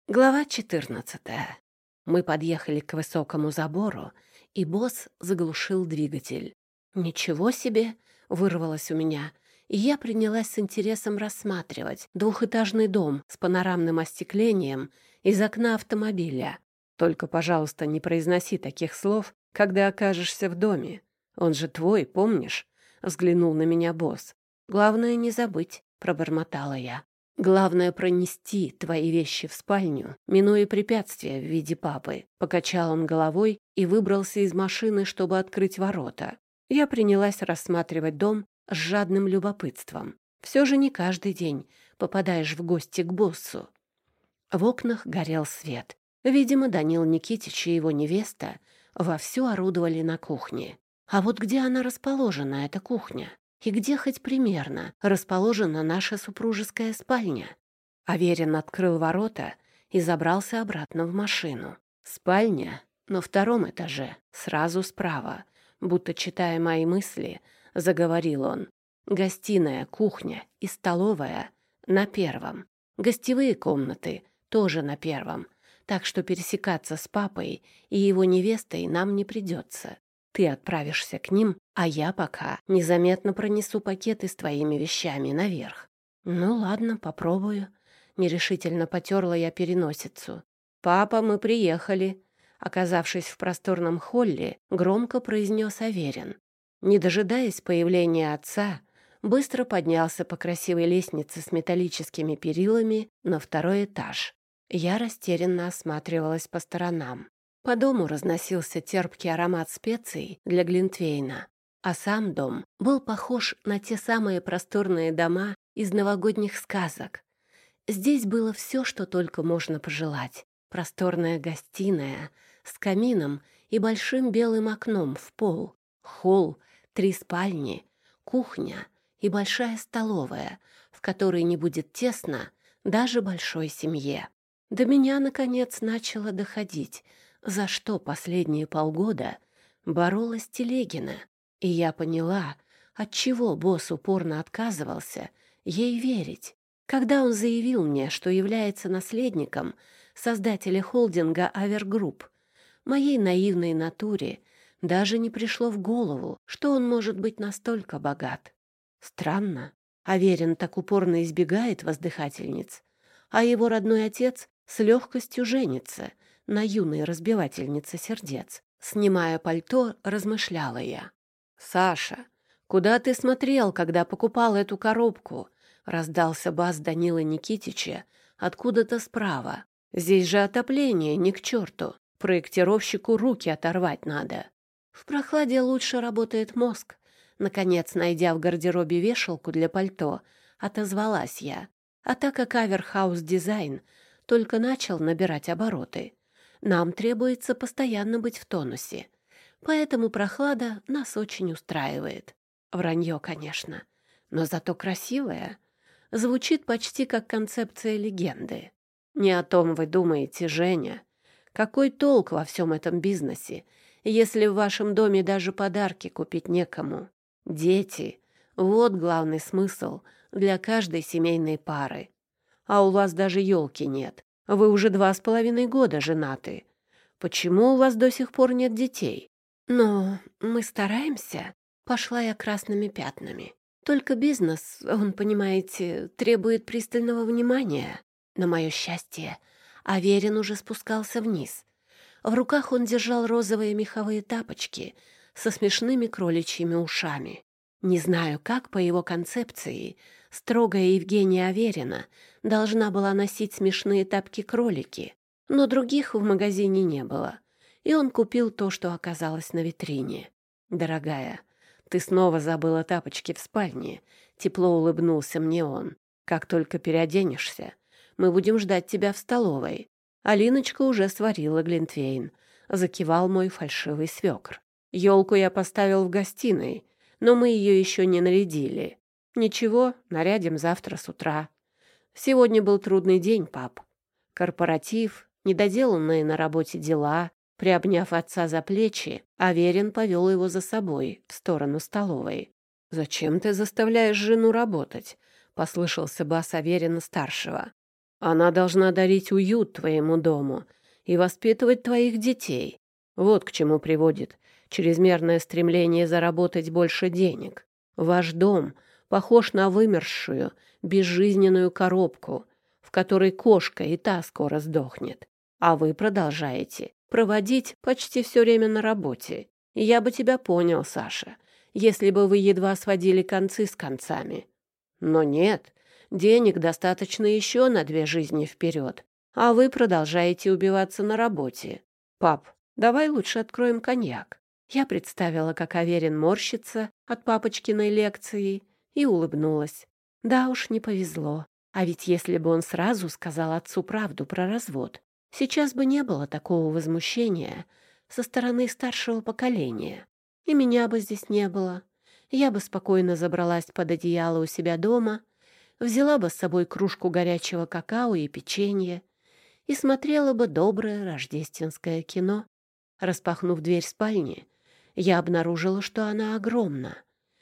Глава 14. Мы подъехали к высокому забору, и босс заглушил двигатель. «Ничего себе!» — вырвалось у меня, и я принялась с интересом рассматривать двухэтажный дом с панорамным остеклением из окна автомобиля. «Только, пожалуйста, не произноси таких слов, когда окажешься в доме. Он же твой, помнишь?» — взглянул на меня босс. «Главное не забыть», — пробормотала я. «Главное — пронести твои вещи в спальню, минуя препятствия в виде папы». Покачал он головой и выбрался из машины, чтобы открыть ворота. Я принялась рассматривать дом с жадным любопытством. Все же не каждый день попадаешь в гости к боссу. В окнах горел свет. Видимо, Данил Никитич и его невеста вовсю орудовали на кухне. А вот где она расположена, эта кухня? И где хоть примерно расположена наша супружеская спальня? Аверин открыл ворота и забрался обратно в машину. Спальня на втором этаже, сразу справа. Будто читая мои мысли, заговорил он. Гостиная, кухня и столовая на первом. Гостевые комнаты тоже на первом. Так что пересекаться с папой и его невестой нам не придется. Ты отправишься к ним, а я пока незаметно пронесу пакеты с твоими вещами наверх. Ну ладно, попробую. Нерешительно потерла я переносицу. Папа, мы приехали. Оказавшись в просторном холле, громко произнес Аверин. Не дожидаясь появления отца, быстро поднялся по красивой лестнице с металлическими перилами на второй этаж. Я растерянно осматривалась по сторонам. По дому разносился терпкий аромат специй для глинтвейна, а сам дом был похож на те самые просторные дома из новогодних сказок. Здесь было все, что только можно пожелать. Просторная гостиная с камином и большим белым окном в пол, холл, 3 спальни, кухня и большая столовая, в которой не будет тесно даже большой семье. До меня, наконец, начало доходить, за что последние полгода боролась Телегина, и я поняла, отчего босс упорно отказывался ей верить. Когда он заявил мне, что является наследником создателя холдинга «Авергрупп», моей наивной натуре даже не пришло в голову, что он может быть настолько богат. Странно, Аверин так упорно избегает воздыхательниц, а его родной отец с легкостью женится на юной разбивательнице сердец. Снимая пальто, размышляла я. «Саша, куда ты смотрел, когда покупал эту коробку?» — раздался бас Данила Никитича откуда-то справа. «Здесь же отопление ни к черту. Проектировщику руки оторвать надо». В прохладе лучше работает мозг. Наконец, найдя в гардеробе вешалку для пальто, отозвалась я. А так как Аверхаус Дизайн только начал набирать обороты, нам требуется постоянно быть в тонусе. Поэтому прохлада нас очень устраивает. Вранье, конечно, но зато красивое. Звучит почти как концепция легенды. Не о том вы думаете, Женя. Какой толк во всем этом бизнесе, если в вашем доме даже подарки купить некому? Дети — вот главный смысл для каждой семейной пары. А у вас даже елки нет. Вы уже 2,5 года женаты. Почему у вас до сих пор нет детей? Но мы стараемся. Пошла я красными пятнами. Только бизнес, он, понимаете, требует пристального внимания. На мое счастье, Аверин уже спускался вниз. В руках он держал розовые меховые тапочки со смешными кроличьими ушами. Не знаю, как по его концепции строгая Евгения Аверина должна была носить смешные тапки-кролики, но других в магазине не было, и он купил то, что оказалось на витрине. «Дорогая, ты снова забыла тапочки в спальне», — тепло улыбнулся мне он. «Как только переоденешься, мы будем ждать тебя в столовой». Алиночка уже сварила глинтвейн, закивал мой фальшивый свекр. Елку я поставил в гостиной, но мы ее еще не нарядили. Ничего, нарядим завтра с утра. Сегодня был трудный день, пап. Корпоратив, недоделанные на работе дела. Приобняв отца за плечи, Аверин повел его за собой в сторону столовой. «Зачем ты заставляешь жену работать?» — послышался бас Аверина-старшего. Она должна дарить уют твоему дому и воспитывать твоих детей. Вот к чему приводит чрезмерное стремление заработать больше денег. Ваш дом похож на вымершую, безжизненную коробку, в которой кошка и та скоро сдохнет. А вы продолжаете проводить почти все время на работе. И я бы тебя понял, Саша, если бы вы едва сводили концы с концами. Но нет, денег достаточно еще на 2 жизни вперед, а вы продолжаете убиваться на работе. Пап, давай лучше откроем коньяк. Я представила, как Аверин морщится от папочкиной лекции, и улыбнулась. Да уж, не повезло. А ведь если бы он сразу сказал отцу правду про развод, сейчас бы не было такого возмущения со стороны старшего поколения. И меня бы здесь не было. Я бы спокойно забралась под одеяло у себя дома, взяла бы с собой кружку горячего какао и печенье и смотрела бы доброе рождественское кино. Распахнув дверь спальни, я обнаружила, что она огромна.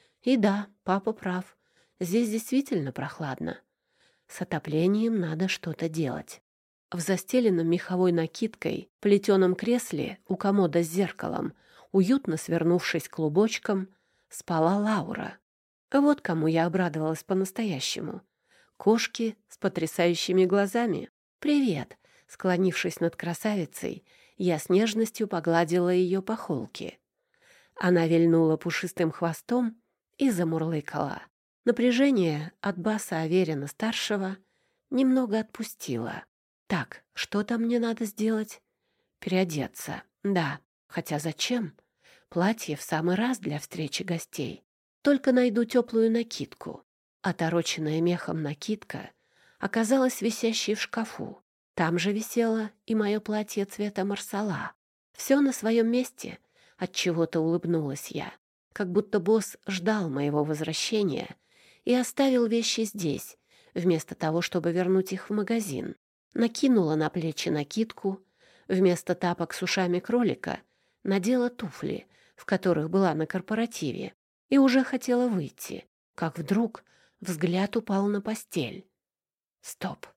И да, папа прав. Здесь действительно прохладно. С отоплением надо что-то делать. В застеленном меховой накидкой плетеном кресле у комода с зеркалом, уютно свернувшись клубочком, спала Лаура. Вот кому я обрадовалась по-настоящему. Кошки с потрясающими глазами. «Привет!» Склонившись над красавицей, я с нежностью погладила ее по холке. Она вильнула пушистым хвостом и замурлыкала. Напряжение от баса Аверина-старшего немного отпустило. Так, что-то мне надо сделать? Переодеться. Да, хотя зачем? Платье в самый раз для встречи гостей. Только найду теплую накидку. Отороченная мехом накидка оказалась висящей в шкафу. Там же висело и мое платье цвета марсала. Все на своем месте. Отчего-то улыбнулась я, как будто босс ждал моего возвращения и оставил вещи здесь, вместо того, чтобы вернуть их в магазин. Накинула на плечи накидку, вместо тапок с ушами кролика надела туфли, в которых была на корпоративе, и уже хотела выйти, как вдруг взгляд упал на постель. Стоп.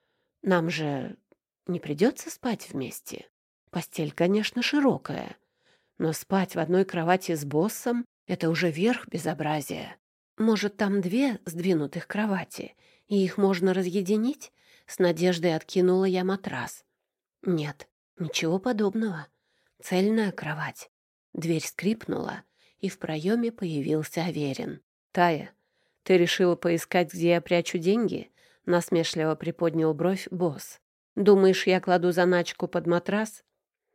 Нам же не придется спать вместе. Постель, конечно, широкая, но спать в одной кровати с боссом — это уже верх безобразия. Может, там 2 сдвинутых кровати, и их можно разъединить? С надеждой откинула я матрас. Нет, ничего подобного. Цельная кровать. Дверь скрипнула, и в проеме появился Аверин. «Тая, ты решила поискать, где я прячу деньги?» Насмешливо приподнял бровь босс. «Думаешь, я кладу заначку под матрас?»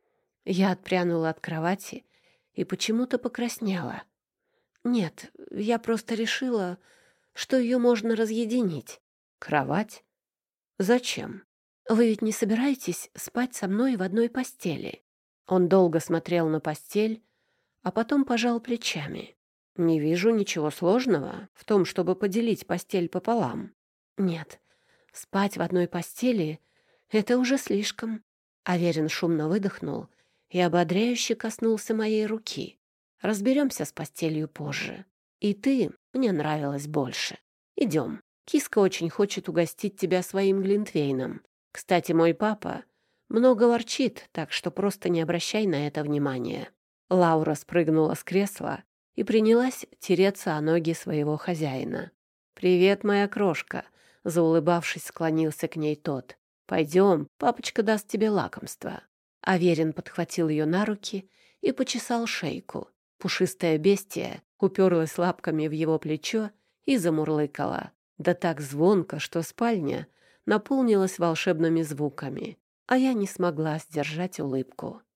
Я отпрянула от кровати и почему-то покраснела. «Нет, я просто решила, что ее можно разъединить». «Кровать? Зачем? Вы ведь не собираетесь спать со мной в одной постели?» Он долго смотрел на постель, а потом пожал плечами. «Не вижу ничего сложного в том, чтобы поделить постель пополам». «Нет, спать в одной постели — это уже слишком». Аверин шумно выдохнул и ободряюще коснулся моей руки. «Разберемся с постелью позже. И ты мне нравилась больше. Идем. Киска очень хочет угостить тебя своим глинтвейном. Кстати, мой папа много ворчит, так что просто не обращай на это внимания». Лаура спрыгнула с кресла и принялась тереться о ноги своего хозяина. «Привет, моя крошка!» — заулыбавшись, склонился к ней тот. «Пойдем, папочка даст тебе лакомство». Аверин подхватил ее на руки и почесал шейку. Пушистое бестия уперлась лапками в его плечо и замурлыкала. Да так звонко, что спальня наполнилась волшебными звуками, а я не смогла сдержать улыбку.